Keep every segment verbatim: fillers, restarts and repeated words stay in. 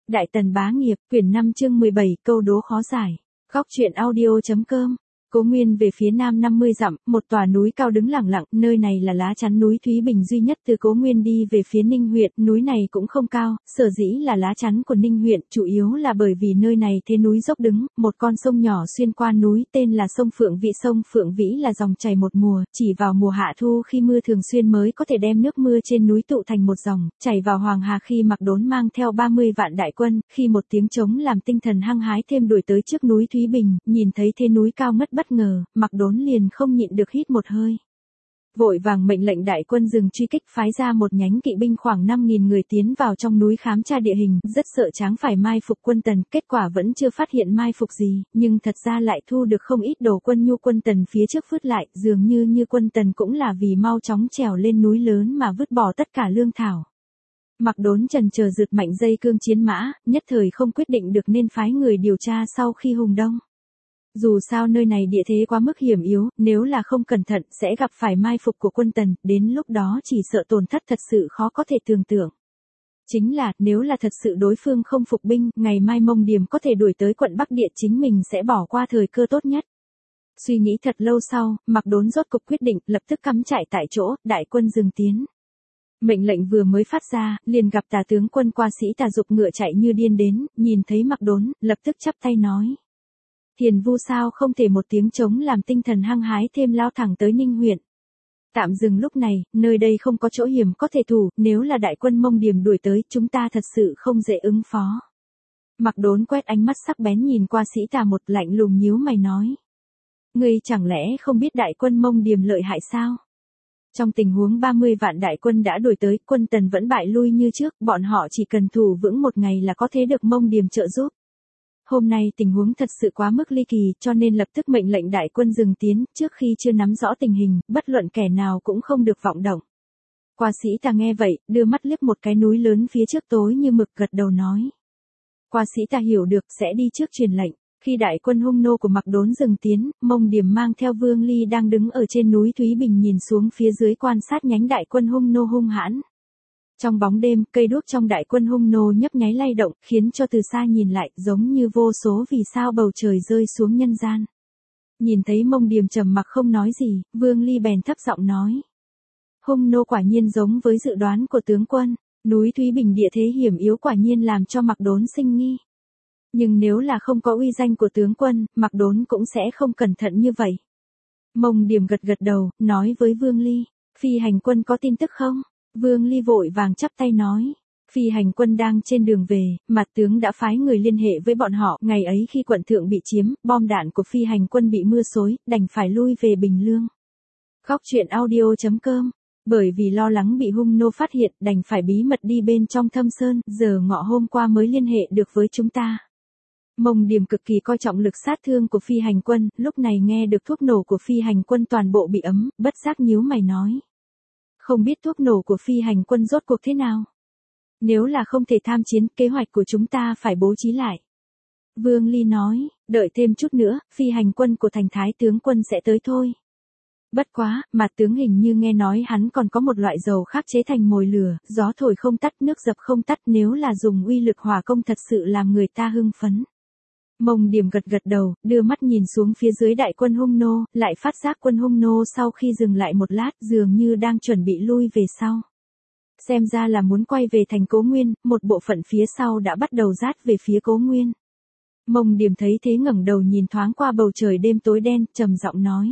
Đại Tần Bá Nghiệp, quyển năm chương mười bảy, câu đố khó giải. Góc truyện audio.com. Cố Nguyên về phía nam năm mươi dặm, một tòa núi cao đứng lặng lặng, nơi này là lá chắn núi Thúy Bình duy nhất từ Cố Nguyên đi về phía Ninh huyện, núi này cũng không cao, sở dĩ là lá chắn của Ninh huyện, chủ yếu là bởi vì nơi này thế núi dốc đứng, một con sông nhỏ xuyên qua núi tên là sông Phượng Vĩ. Sông Phượng Vĩ là dòng chảy một mùa, chỉ vào mùa hạ thu khi mưa thường xuyên mới có thể đem nước mưa trên núi tụ thành một dòng, chảy vào Hoàng Hà khi Mạc Đốn mang theo ba mươi vạn đại quân, khi một tiếng trống làm tinh thần hăng hái thêm đuổi tới trước núi Thúy Bình, nhìn thấy thế núi cao mất bất ngờ. Mạc Đốn liền không nhịn được hít một hơi. Vội vàng mệnh lệnh đại quân dừng truy kích, phái ra một nhánh kỵ binh khoảng năm nghìn người tiến vào trong núi khám tra địa hình, rất sợ Tráng phải mai phục quân Tần, kết quả vẫn chưa phát hiện mai phục gì, nhưng thật ra lại thu được không ít đồ quân nhu. Quân Tần phía trước vứt lại, dường như như quân Tần cũng là vì mau chóng trèo lên núi lớn mà vứt bỏ tất cả lương thảo. Mạc Đốn chần chờ rượt mạnh dây cương chiến mã, nhất thời không quyết định được nên phái người điều tra sau khi hùng đông. Dù sao nơi này địa thế quá mức hiểm yếu, nếu là không cẩn thận sẽ gặp phải mai phục của quân Tần, đến lúc đó chỉ sợ tổn thất thật sự khó có thể tưởng tượng. Chính là, nếu là thật sự đối phương không phục binh, ngày mai Mông Điềm có thể đuổi tới quận Bắc Địa, chính mình sẽ bỏ qua thời cơ tốt nhất. Suy nghĩ thật lâu sau, Mạc Đốn rốt cục quyết định, lập tức cắm trại tại chỗ, đại quân dừng tiến. Mệnh lệnh vừa mới phát ra, liền gặp Tà tướng quân Qua Sĩ Tà giục ngựa chạy như điên đến, nhìn thấy Mạc Đốn, lập tức chắp tay nói. Hiền Vu sao không thể một tiếng trống làm tinh thần hăng hái thêm lao thẳng tới Ninh huyện. Tạm dừng lúc này, nơi đây không có chỗ hiểm có thể thủ, nếu là đại quân Mông Điềm đuổi tới, chúng ta thật sự không dễ ứng phó. Mạc Đốn quét ánh mắt sắc bén nhìn Qua Sĩ Tà một, lạnh lùng nhíu mày nói. Ngươi chẳng lẽ không biết đại quân Mông Điềm lợi hại sao? Trong tình huống ba mươi vạn đại quân đã đuổi tới, quân Tần vẫn bại lui như trước, bọn họ chỉ cần thủ vững một ngày là có thể được Mông Điềm trợ giúp. Hôm nay tình huống thật sự quá mức ly kỳ, cho nên lập tức mệnh lệnh đại quân dừng tiến, trước khi chưa nắm rõ tình hình, bất luận kẻ nào cũng không được vọng động. Qua Sĩ Tà nghe vậy, đưa mắt liếc một cái núi lớn phía trước tối như mực, gật đầu nói. Qua Sĩ Tà hiểu được, sẽ đi trước truyền lệnh. Khi đại quân hung nô của Mạc Đốn dừng tiến, Mông Điềm mang theo Vương Ly đang đứng ở trên núi Thúy Bình nhìn xuống phía dưới quan sát nhánh đại quân hung nô hung hãn. Trong bóng đêm, cây đuốc trong đại quân hung nô nhấp nháy lay động, khiến cho từ xa nhìn lại, giống như vô số vì sao bầu trời rơi xuống nhân gian. Nhìn thấy Mông Điềm trầm mặc không nói gì, Vương Ly bèn thấp giọng nói. Hung nô quả nhiên giống với dự đoán của tướng quân, núi Thúy Bình địa thế hiểm yếu quả nhiên làm cho Mạc Đốn sinh nghi. Nhưng nếu là không có uy danh của tướng quân, Mạc Đốn cũng sẽ không cẩn thận như vậy. Mông Điềm gật gật đầu, nói với Vương Ly, phi hành quân có tin tức không? Vương Ly vội vàng chắp tay nói. Phi hành quân đang trên đường về, mặt tướng đã phái người liên hệ với bọn họ. Ngày ấy khi quận thượng bị chiếm, bom đạn của phi hành quân bị mưa xối, đành phải lui về Bình Lương. Góc truyện audio.com. Bởi vì lo lắng bị hung nô phát hiện, đành phải bí mật đi bên trong thâm sơn, giờ ngọ hôm qua mới liên hệ được với chúng ta. Mông Điềm cực kỳ coi trọng lực sát thương của phi hành quân, lúc này nghe được thuốc nổ của phi hành quân toàn bộ bị ấm, bất giác nhíu mày nói. Không biết thuốc nổ của phi hành quân rốt cuộc thế nào? Nếu là không thể tham chiến, kế hoạch của chúng ta phải bố trí lại. Vương Ly nói, đợi thêm chút nữa, phi hành quân của thành thái tướng quân sẽ tới thôi. Bất quá, mà tướng hình như nghe nói hắn còn có một loại dầu khác chế thành mồi lửa, gió thổi không tắt, nước dập không tắt, nếu là dùng uy lực hỏa công thật sự làm người ta hưng phấn. Mông Điềm gật gật đầu, đưa mắt nhìn xuống phía dưới đại quân hung nô, lại phát giác quân hung nô sau khi dừng lại một lát dường như đang chuẩn bị lui về sau. Xem ra là muốn quay về thành Cố Nguyên, một bộ phận phía sau đã bắt đầu dát về phía Cố Nguyên. Mông Điềm thấy thế ngẩng đầu nhìn thoáng qua bầu trời đêm tối đen, trầm giọng nói.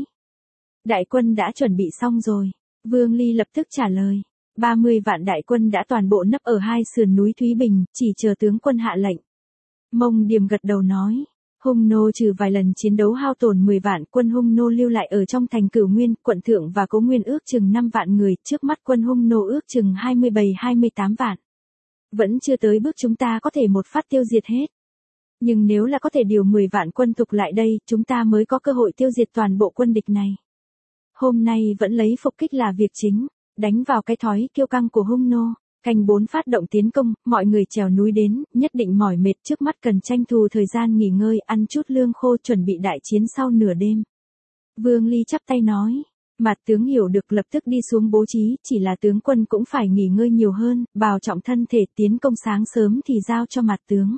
Đại quân đã chuẩn bị xong rồi. Vương Ly lập tức trả lời. ba mươi vạn đại quân đã toàn bộ nấp ở hai sườn núi Thúy Bình, chỉ chờ tướng quân hạ lệnh. Mông Điềm gật đầu nói, hung nô trừ vài lần chiến đấu hao tổn mười vạn, quân hung nô lưu lại ở trong thành Cửu Nguyên, quận thượng và Cố Nguyên ước chừng năm vạn người, trước mắt quân hung nô ước chừng hai mươi bảy hai mươi tám vạn. Vẫn chưa tới bước chúng ta có thể một phát tiêu diệt hết. Nhưng nếu là có thể điều mười vạn quân tục lại đây, chúng ta mới có cơ hội tiêu diệt toàn bộ quân địch này. Hôm nay vẫn lấy phục kích là việc chính, đánh vào cái thói kiêu căng của hung nô. Canh bốn phát động tiến công, mọi người trèo núi đến, nhất định mỏi mệt, trước mắt cần tranh thủ thời gian nghỉ ngơi, ăn chút lương khô chuẩn bị đại chiến sau nửa đêm. Vương Ly chắp tay nói, Mạt tướng hiểu được lập tức đi xuống bố trí, chỉ là tướng quân cũng phải nghỉ ngơi nhiều hơn, bào trọng thân thể tiến công sáng sớm thì giao cho Mạt tướng.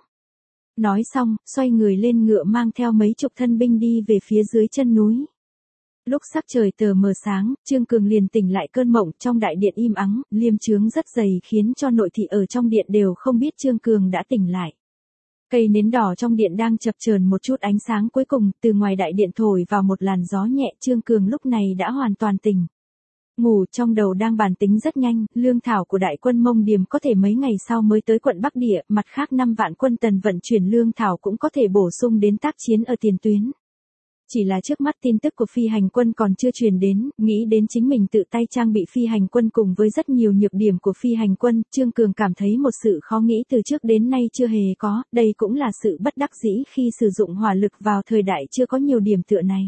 Nói xong, xoay người lên ngựa mang theo mấy chục thân binh đi về phía dưới chân núi. Lúc sắc trời tờ mờ sáng, Trương Cường liền tỉnh lại cơn mộng, trong đại điện im ắng, liêm chướng rất dày khiến cho nội thị ở trong điện đều không biết Trương Cường đã tỉnh lại. Cây nến đỏ trong điện đang chập chờn một chút ánh sáng cuối cùng, từ ngoài đại điện thổi vào một làn gió nhẹ, Trương Cường lúc này đã hoàn toàn tỉnh. Ngủ trong đầu đang bàn tính rất nhanh, lương thảo của đại quân Mông Điềm có thể mấy ngày sau mới tới quận Bắc Địa, mặt khác năm vạn quân Tần vận chuyển lương thảo cũng có thể bổ sung đến tác chiến ở tiền tuyến. Chỉ là trước mắt tin tức của phi hành quân còn chưa truyền đến, nghĩ đến chính mình tự tay trang bị phi hành quân cùng với rất nhiều nhược điểm của phi hành quân, Trương Cường cảm thấy một sự khó nghĩ từ trước đến nay chưa hề có, đây cũng là sự bất đắc dĩ khi sử dụng hỏa lực vào thời đại chưa có nhiều điểm tựa này.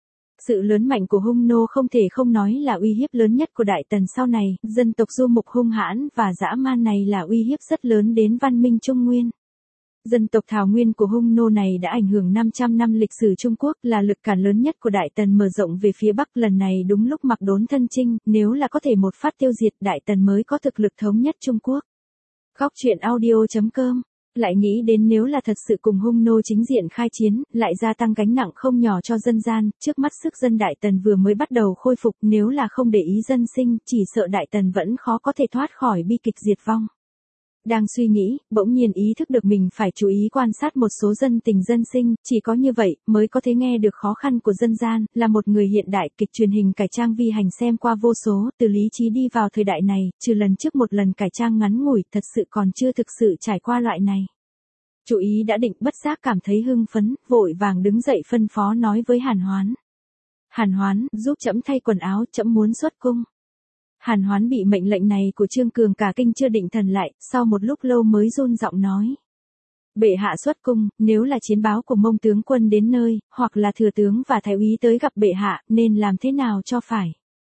Sự lớn mạnh của Hung Nô không thể không nói là uy hiếp lớn nhất của Đại Tần sau này, dân tộc du mục hung hãn và dã man này là uy hiếp rất lớn đến văn minh Trung Nguyên. Dân tộc Thảo Nguyên của Hung Nô này đã ảnh hưởng năm trăm năm lịch sử Trung Quốc, là lực cản lớn nhất của Đại Tần mở rộng về phía Bắc, lần này đúng lúc Mặc Đốn thân chinh, nếu là có thể một phát tiêu diệt Đại Tần mới có thực lực thống nhất Trung Quốc. Góc truyện audio chấm com. Lại nghĩ đến nếu là thật sự cùng Hung Nô chính diện khai chiến, lại gia tăng gánh nặng không nhỏ cho dân gian, trước mắt sức dân Đại Tần vừa mới bắt đầu khôi phục, nếu là không để ý dân sinh, chỉ sợ Đại Tần vẫn khó có thể thoát khỏi bi kịch diệt vong. Đang suy nghĩ, bỗng nhiên ý thức được mình phải chú ý quan sát một số dân tình dân sinh, chỉ có như vậy mới có thể nghe được khó khăn của dân gian, là một người hiện đại, kịch truyền hình cải trang vi hành xem qua vô số, từ lý trí đi vào thời đại này, trừ lần trước một lần cải trang ngắn ngủi, thật sự còn chưa thực sự trải qua loại này. Chú ý đã định, bất giác cảm thấy hưng phấn, vội vàng đứng dậy phân phó nói với Hàn Hoán. Hàn Hoán, giúp trẫm thay quần áo, trẫm muốn xuất cung. Hàn Hoán bị mệnh lệnh này của Trương Cường cả kinh chưa định thần lại, sau một lúc lâu mới run giọng nói. Bệ hạ xuất cung, nếu là chiến báo của Mông tướng quân đến nơi, hoặc là thừa tướng và thái úy tới gặp bệ hạ, nên làm thế nào cho phải.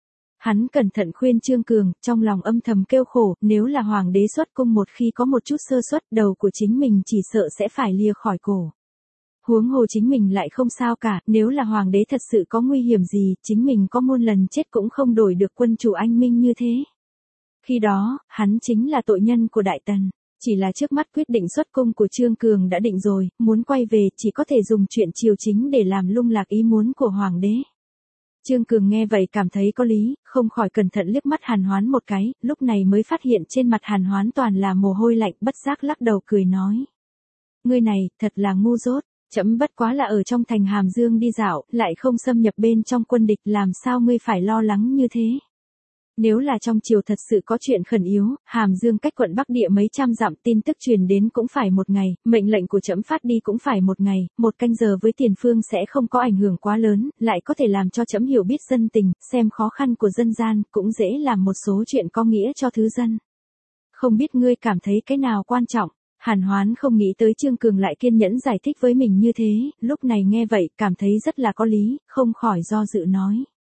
Hắn cẩn thận khuyên Trương Cường, trong lòng âm thầm kêu khổ, nếu là hoàng đế xuất cung một khi có một chút sơ suất, đầu của chính mình chỉ sợ sẽ phải lìa khỏi cổ. Huống hồ chính mình lại không sao cả, nếu là hoàng đế thật sự có nguy hiểm gì, chính mình có muôn lần chết cũng không đổi được quân chủ anh minh như thế. Khi đó, hắn chính là tội nhân của Đại Tần. Chỉ là trước mắt quyết định xuất cung của Trương Cường đã định rồi, muốn quay về chỉ có thể dùng chuyện triều chính để làm lung lạc ý muốn của hoàng đế. Trương Cường nghe vậy cảm thấy có lý, không khỏi cẩn thận liếc mắt Hàn Hoán một cái, lúc này mới phát hiện trên mặt Hàn Hoán toàn là mồ hôi lạnh, bất giác lắc đầu cười nói. Ngươi này, thật là ngu dốt. Trẫm bất quá là ở trong thành Hàm Dương đi dạo, lại không xâm nhập bên trong quân địch, làm sao ngươi phải lo lắng như thế. Nếu là trong triều thật sự có chuyện khẩn yếu, Hàm Dương cách quận Bắc Địa mấy trăm dặm, tin tức truyền đến cũng phải một ngày, mệnh lệnh của trẫm phát đi cũng phải một ngày, một canh giờ với tiền phương sẽ không có ảnh hưởng quá lớn, lại có thể làm cho trẫm hiểu biết dân tình, xem khó khăn của dân gian, cũng dễ làm một số chuyện có nghĩa cho thứ dân. Không biết ngươi cảm thấy cái nào quan trọng? Hàn Hoán không nghĩ tới Trương Cường lại kiên nhẫn giải thích với mình như thế, lúc này nghe vậy, cảm thấy rất là có lý, không khỏi do dự nói.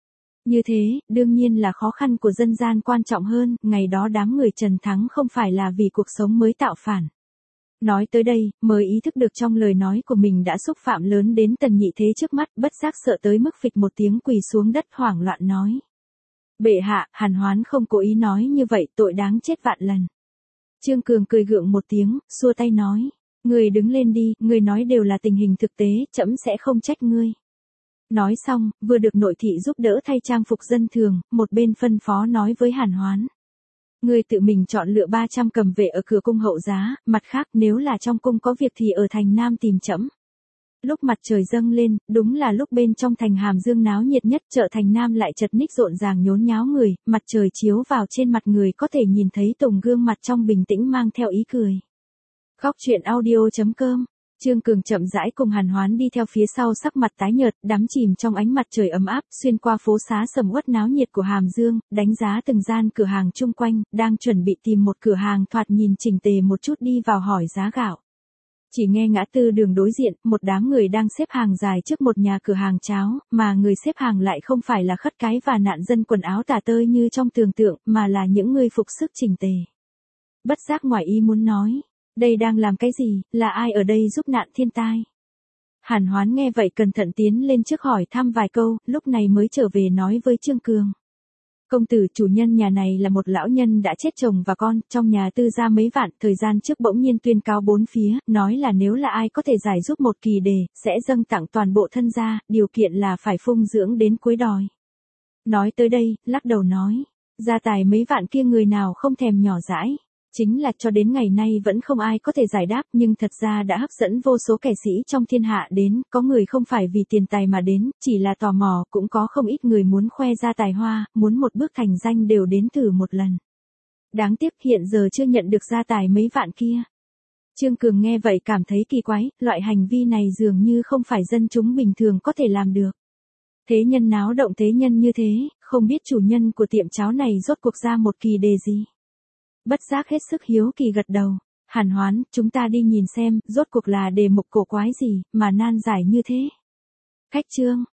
Như thế, đương nhiên là khó khăn của dân gian quan trọng hơn, ngày đó đám người Trần Thắng không phải là vì cuộc sống mới tạo phản. Nói tới đây, mới ý thức được trong lời nói của mình đã xúc phạm lớn đến Tần Nhị Thế trước mắt, bất giác sợ tới mức phịch một tiếng quỳ xuống đất hoảng loạn nói. Bệ hạ, Hàn Hoán không cố ý nói như vậy, tội đáng chết vạn lần. Trương Cường cười gượng một tiếng, xua tay nói. Ngươi đứng lên đi, ngươi nói đều là tình hình thực tế, trẫm sẽ không trách ngươi. Nói xong, vừa được nội thị giúp đỡ thay trang phục dân thường, một bên phân phó nói với Hàn Hoán. Ngươi tự mình chọn lựa ba trăm cầm vệ ở cửa cung hậu giá, mặt khác nếu là trong cung có việc thì ở thành Nam tìm trẫm. Lúc mặt trời dâng lên, đúng là lúc bên trong thành Hàm Dương náo nhiệt nhất, chợ thành Nam lại chật ních rộn ràng nhốn nháo người, mặt trời chiếu vào trên mặt người có thể nhìn thấy từng gương mặt trong bình tĩnh mang theo ý cười. Góc truyện audio chấm com. Trương Cường chậm rãi cùng Hàn Hoán đi theo phía sau, sắc mặt tái nhợt, đắm chìm trong ánh mặt trời ấm áp, xuyên qua phố xá sầm uất náo nhiệt của Hàm Dương, đánh giá từng gian cửa hàng chung quanh, đang chuẩn bị tìm một cửa hàng thoạt nhìn chỉnh tề một chút đi vào hỏi giá gạo. Chỉ nghe ngã tư đường đối diện, một đám người đang xếp hàng dài trước một nhà cửa hàng cháo, mà người xếp hàng lại không phải là khất cái và nạn dân quần áo tả tơi như trong tưởng tượng, mà là những người phục sức chỉnh tề. Bất giác ngoài ý muốn nói, đây đang làm cái gì, là ai ở đây giúp nạn thiên tai? Hàn Hoán nghe vậy cẩn thận tiến lên trước hỏi thăm vài câu, lúc này mới trở về nói với Trương Cường. Công tử, chủ nhân nhà này là một lão nhân đã chết chồng và con, trong nhà tư gia mấy vạn, thời gian trước bỗng nhiên tuyên cáo bốn phía, nói là nếu là ai có thể giải giúp một kỳ đề, sẽ dâng tặng toàn bộ thân gia, điều kiện là phải phụng dưỡng đến cuối đời. Nói tới đây, lắc đầu nói, gia tài mấy vạn kia người nào không thèm nhỏ dãi. Chính là cho đến ngày nay vẫn không ai có thể giải đáp, nhưng thật ra đã hấp dẫn vô số kẻ sĩ trong thiên hạ đến, có người không phải vì tiền tài mà đến, chỉ là tò mò, cũng có không ít người muốn khoe ra tài hoa, muốn một bước thành danh đều đến thử một lần. Đáng tiếc hiện giờ chưa nhận được gia tài mấy vạn kia. Trương Cường nghe vậy cảm thấy kỳ quái, loại hành vi này dường như không phải dân chúng bình thường có thể làm được. Thế nhân náo động thế nhân như thế, không biết chủ nhân của tiệm cháo này rốt cuộc ra một kỳ đề gì. Bất giác hết sức hiếu kỳ gật đầu, Hàn Hoán, chúng ta đi nhìn xem, rốt cuộc là đề mục cổ quái gì, mà nan giải như thế. Khách trương,